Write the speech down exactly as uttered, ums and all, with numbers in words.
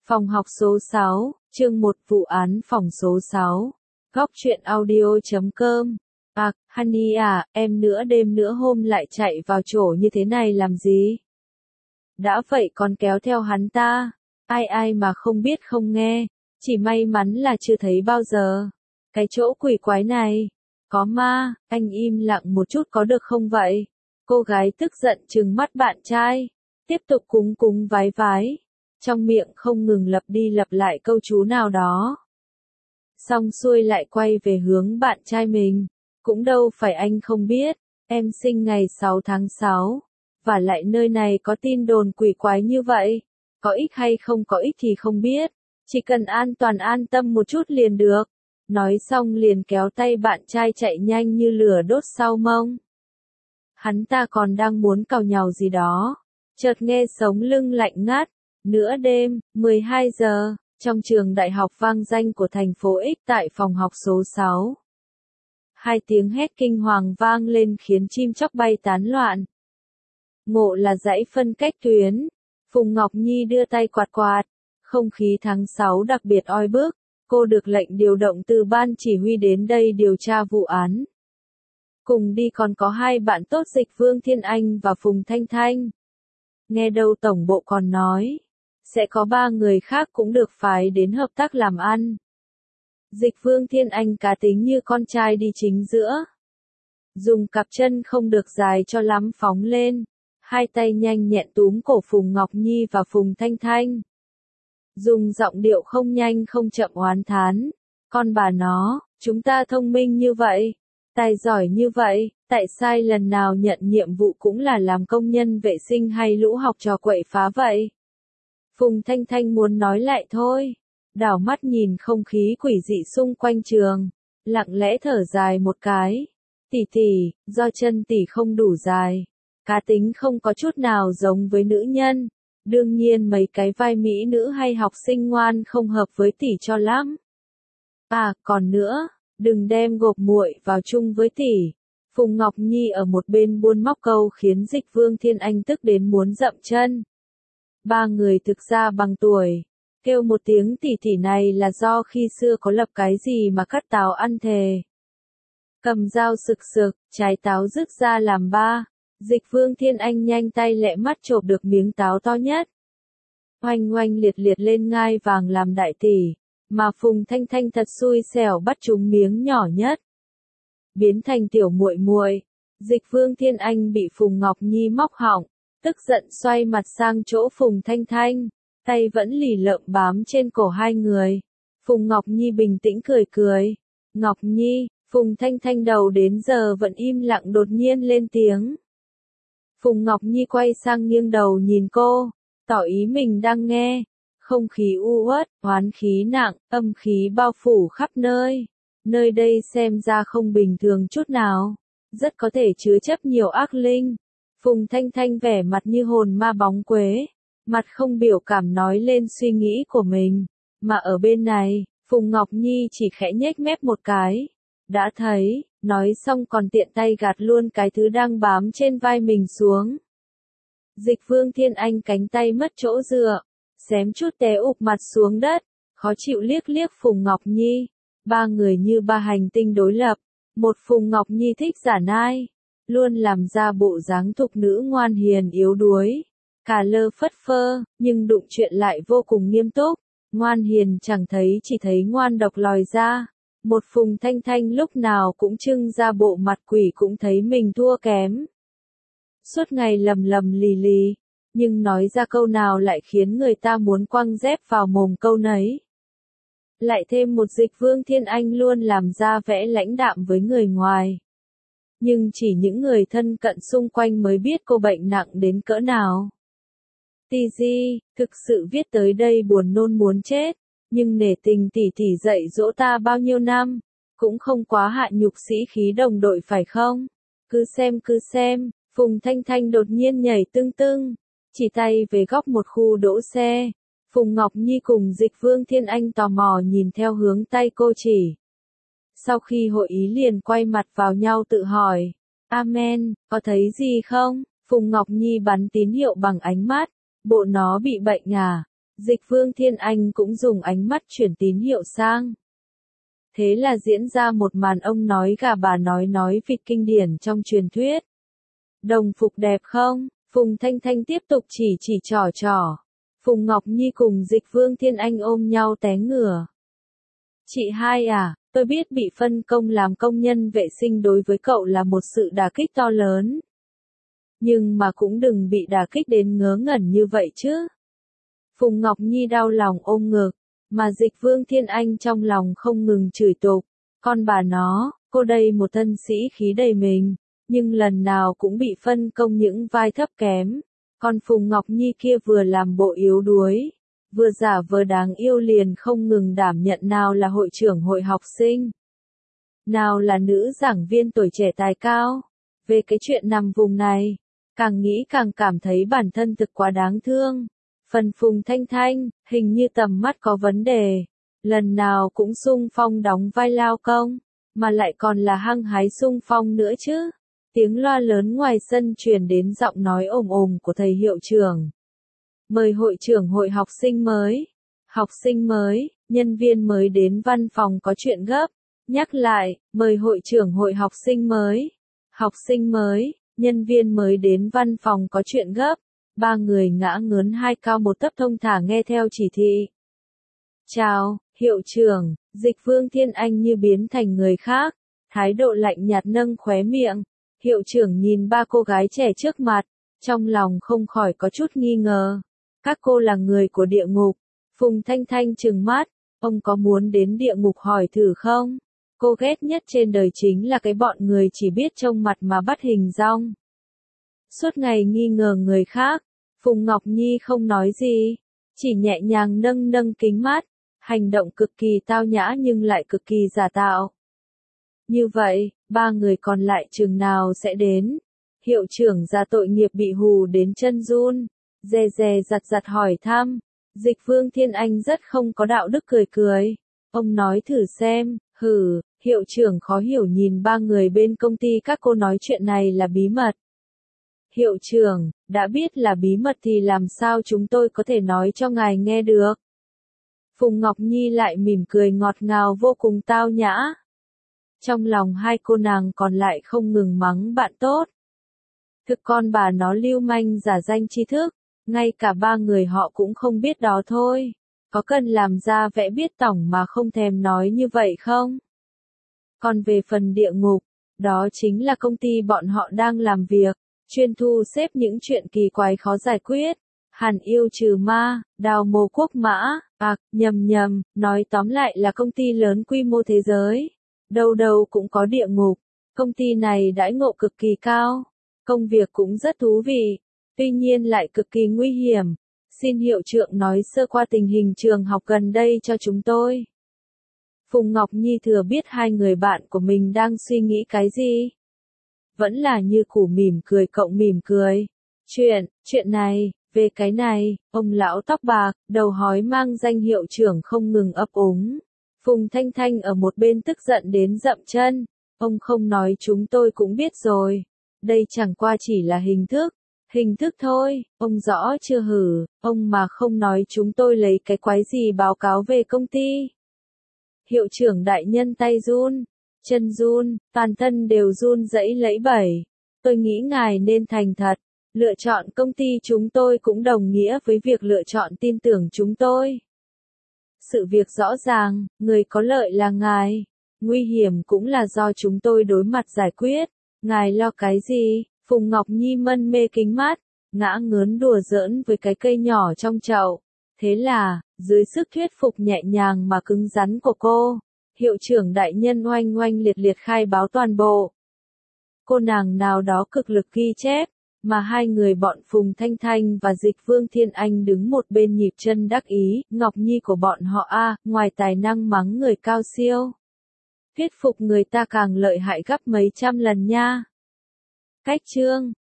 Phòng học số sáu, chương một vụ án phòng số sáu. Góc truyện audio chấm com. À, Honey à, em nửa đêm nửa hôm lại chạy vào chỗ như thế này làm gì? Đã vậy còn kéo theo hắn ta. Ai ai mà không biết không nghe. Chỉ may mắn là chưa thấy bao giờ. Cái chỗ quỷ quái này. Có ma, anh im lặng một chút có được không vậy? Cô gái tức giận trừng mắt bạn trai. Tiếp tục cúng cúng vái vái. Trong miệng không ngừng lặp đi lặp lại câu chú nào đó. Xong xuôi lại quay về hướng bạn trai mình. Cũng đâu phải anh không biết, em sinh ngày sáu tháng sáu. Và lại nơi này có tin đồn quỷ quái như vậy. Có ích hay không có ích thì không biết. Chỉ cần an toàn an tâm một chút liền được. Nói xong liền kéo tay bạn trai chạy nhanh như lửa đốt sau mông. Hắn ta còn đang muốn cào nhào gì đó. Chợt nghe sống lưng lạnh ngắt. Nửa đêm, mười hai giờ, trong trường đại học vang danh của thành phố X tại phòng học số sáu. Hai tiếng hét kinh hoàng vang lên khiến chim chóc bay tán loạn. Ngộ là dãy phân cách tuyến. Phùng Ngọc Nhi đưa tay quạt quạt. Không khí tháng sáu đặc biệt oi bức. Cô được lệnh điều động từ ban chỉ huy đến đây điều tra vụ án. Cùng đi còn có hai bạn tốt Dịch Vương Thiên Anh và Phùng Thanh Thanh. Nghe đâu tổng bộ còn nói. Sẽ có ba người khác cũng được phái đến hợp tác làm ăn. Dịch Vương Thiên Anh cá tính như con trai đi chính giữa. Dùng cặp chân không được dài cho lắm phóng lên. Hai tay nhanh nhẹn túm cổ Phùng Ngọc Nhi và Phùng Thanh Thanh. Dùng giọng điệu không nhanh không chậm oán thán. Con bà nó, chúng ta thông minh như vậy. Tài giỏi như vậy, tại sao lần nào nhận nhiệm vụ cũng là làm công nhân vệ sinh hay lũ học trò quậy phá vậy? Phùng Thanh Thanh muốn nói lại thôi. Đảo mắt nhìn không khí quỷ dị xung quanh trường. Lặng lẽ thở dài một cái. Tỷ tỷ, do chân tỷ không đủ dài. Cá tính không có chút nào giống với nữ nhân. Đương nhiên mấy cái vai mỹ nữ hay học sinh ngoan không hợp với tỷ cho lắm. À, còn nữa, đừng đem gộp muội vào chung với tỷ. Phùng Ngọc Nhi ở một bên buôn móc câu khiến Dịch Vương Thiên Anh tức đến muốn dậm chân. Ba người thực ra bằng tuổi. Kêu một tiếng tỷ tỷ này là do khi xưa có lập cái gì mà cắt táo ăn thề. Cầm dao sực sực, trái táo rứt ra làm ba. Dịch Vương Thiên Anh nhanh tay lẹ mắt chộp được miếng táo to nhất. Oanh oanh liệt liệt lên ngai vàng làm đại tỷ. Mà Phùng Thanh Thanh thật xui xẻo bắt trúng miếng nhỏ nhất. Biến thành tiểu muội muội. Dịch Vương Thiên Anh bị Phùng Ngọc Nhi móc họng. Tức giận xoay mặt sang chỗ Phùng Thanh Thanh. Tay vẫn lì lợm bám trên cổ hai người. Phùng Ngọc Nhi bình tĩnh cười cười. Ngọc Nhi, Phùng Thanh Thanh đầu đến giờ vẫn im lặng đột nhiên lên tiếng. Phùng Ngọc Nhi quay sang nghiêng đầu nhìn cô. Tỏ ý mình đang nghe. Không khí u uất, oán khí nặng, âm khí bao phủ khắp nơi. Nơi đây xem ra không bình thường chút nào. Rất có thể chứa chấp nhiều ác linh. Phùng Thanh Thanh vẻ mặt như hồn ma bóng quế. Mặt không biểu cảm nói lên suy nghĩ của mình. Mà ở bên này, Phùng Ngọc Nhi chỉ khẽ nhếch mép một cái. Đã thấy, nói xong còn tiện tay gạt luôn cái thứ đang bám trên vai mình xuống. Dịch Vương Thiên Anh cánh tay mất chỗ dựa. Xém chút té ụp mặt xuống đất. Khó chịu liếc liếc Phùng Ngọc Nhi. Ba người như ba hành tinh đối lập. Một Phùng Ngọc Nhi thích giả nai. Luôn làm ra bộ dáng thục nữ ngoan hiền yếu đuối. Cà lơ phất phơ, nhưng đụng chuyện lại vô cùng nghiêm túc. Ngoan hiền chẳng thấy chỉ thấy ngoan độc lòi ra. Một Phùng Thanh Thanh lúc nào cũng trưng ra bộ mặt quỷ cũng thấy mình thua kém. Suốt ngày lầm lầm lì lì, nhưng nói ra câu nào lại khiến người ta muốn quăng dép vào mồm câu nấy. Lại thêm một Dịch Vương Thiên Anh luôn làm ra vẻ lãnh đạm với người ngoài. Nhưng chỉ những người thân cận xung quanh mới biết cô bệnh nặng đến cỡ nào. Tì Di, thực sự viết tới đây buồn nôn muốn chết, nhưng nể tình tỷ tỷ dạy dỗ ta bao nhiêu năm, cũng không quá hạ nhục sĩ khí đồng đội phải không? Cứ xem cứ xem, Phùng Thanh Thanh đột nhiên nhảy tưng tưng, chỉ tay về góc một khu đỗ xe. Phùng Ngọc Nhi cùng Dịch Vương Thiên Anh tò mò nhìn theo hướng tay cô chỉ. Sau khi hội ý liền quay mặt vào nhau tự hỏi, Amen, có thấy gì không? Phùng Ngọc Nhi bắn tín hiệu bằng ánh mắt. Bộ nó bị bệnh à? Dịch Vương Thiên Anh cũng dùng ánh mắt chuyển tín hiệu sang. Thế là diễn ra một màn ông nói gà bà nói nói vịt kinh điển trong truyền thuyết. Đồng phục đẹp không? Phùng Thanh Thanh tiếp tục chỉ chỉ trò trò. Phùng Ngọc Nhi cùng Dịch Vương Thiên Anh ôm nhau té ngửa. Chị hai à, tôi biết bị phân công làm công nhân vệ sinh đối với cậu là một sự đả kích to lớn. Nhưng mà cũng đừng bị đả kích đến ngớ ngẩn như vậy chứ. Phùng Ngọc Nhi đau lòng ôm ngực, mà Dịch Vương Thiên Anh trong lòng không ngừng chửi tục. Con bà nó, cô đây một thân sĩ khí đầy mình, nhưng lần nào cũng bị phân công những vai thấp kém. Còn Phùng Ngọc Nhi kia vừa làm bộ yếu đuối, vừa giả vờ đáng yêu liền không ngừng đảm nhận nào là hội trưởng hội học sinh, nào là nữ giảng viên tuổi trẻ tài cao. Về cái chuyện nằm vùng này, càng nghĩ càng cảm thấy bản thân thực quá đáng thương. Phần Phùng Thanh Thanh, hình như tầm mắt có vấn đề, lần nào cũng xung phong đóng vai lao công, mà lại còn là hăng hái xung phong nữa chứ. Tiếng loa lớn ngoài sân truyền đến giọng nói ồm ồm của thầy hiệu trưởng. Mời hội trưởng hội học sinh mới. Học sinh mới, nhân viên mới đến văn phòng có chuyện gấp. Nhắc lại, mời hội trưởng hội học sinh mới. Học sinh mới, nhân viên mới đến văn phòng có chuyện gấp. Ba người ngã ngớn hai cao một tấc thông thả nghe theo chỉ thị. Chào, hiệu trưởng. Dịch Vương Thiên Anh như biến thành người khác, thái độ lạnh nhạt nâng khóe miệng. Hiệu trưởng nhìn ba cô gái trẻ trước mặt, trong lòng không khỏi có chút nghi ngờ. Các cô là người của địa ngục. Phùng Thanh Thanh trừng mắt, ông có muốn đến địa ngục hỏi thử không? Cô ghét nhất trên đời chính là cái bọn người chỉ biết trông mặt mà bắt hình dong. Suốt ngày nghi ngờ người khác, Phùng Ngọc Nhi không nói gì, chỉ nhẹ nhàng nâng nâng kính mắt, hành động cực kỳ tao nhã nhưng lại cực kỳ giả tạo. Như vậy, ba người còn lại chừng nào sẽ đến? Hiệu trưởng ra tội nghiệp bị hù đến chân run, dè dè giặt giặt hỏi thăm. Dịch Vương Thiên Anh rất không có đạo đức cười cười. Ông nói thử xem, hử, hiệu trưởng khó hiểu nhìn ba người bên công ty các cô nói chuyện này là bí mật. Hiệu trưởng, đã biết là bí mật thì làm sao chúng tôi có thể nói cho ngài nghe được? Phùng Ngọc Nhi lại mỉm cười ngọt ngào vô cùng tao nhã. Trong lòng hai cô nàng còn lại không ngừng mắng bạn tốt. Thực con bà nó lưu manh giả danh tri thức, ngay cả ba người họ cũng không biết đó thôi. Có cần làm ra vẻ biết tỏng mà không thèm nói như vậy không? Còn về phần địa ngục, đó chính là công ty bọn họ đang làm việc, chuyên thu xếp những chuyện kỳ quái khó giải quyết. Hàn yêu trừ ma, đào mồ quốc mã, ạc, nhầm nhầm, nói tóm lại là công ty lớn quy mô thế giới. Đâu đâu cũng có địa ngục, công ty này đãi ngộ cực kỳ cao, công việc cũng rất thú vị, tuy nhiên lại cực kỳ nguy hiểm. Xin hiệu trưởng nói sơ qua tình hình trường học gần đây cho chúng tôi. Phùng Ngọc Nhi thừa biết hai người bạn của mình đang suy nghĩ cái gì. Vẫn là như củ mỉm cười cộng mỉm cười. Chuyện, chuyện này, về cái này, ông lão tóc bạc, đầu hói mang danh hiệu trưởng không ngừng ấp úng. Phùng Thanh Thanh ở một bên tức giận đến dậm chân. Ông không nói chúng tôi cũng biết rồi. Đây chẳng qua chỉ là hình thức. Hình thức thôi, ông rõ chưa hử, ông mà không nói chúng tôi lấy cái quái gì báo cáo về công ty. Hiệu trưởng đại nhân tay run, chân run, toàn thân đều run rẩy lẫy bẩy. Tôi nghĩ ngài nên thành thật. Lựa chọn công ty chúng tôi cũng đồng nghĩa với việc lựa chọn tin tưởng chúng tôi. Sự việc rõ ràng, người có lợi là ngài. Nguy hiểm cũng là do chúng tôi đối mặt giải quyết. Ngài lo cái gì? Phùng Ngọc Nhi mân mê kính mắt, ngã ngớn đùa giỡn với cái cây nhỏ trong chậu. Thế là, dưới sức thuyết phục nhẹ nhàng mà cứng rắn của cô, hiệu trưởng đại nhân oanh oanh liệt liệt khai báo toàn bộ. Cô nàng nào đó cực lực ghi chép, mà hai người bọn Phùng Thanh Thanh và Dịch Vương Thiên Anh đứng một bên nhịp chân đắc ý. Ngọc Nhi của bọn họ a, ngoài tài năng mắng người cao siêu, thuyết phục người ta càng lợi hại gấp mấy trăm lần nha. Cách chương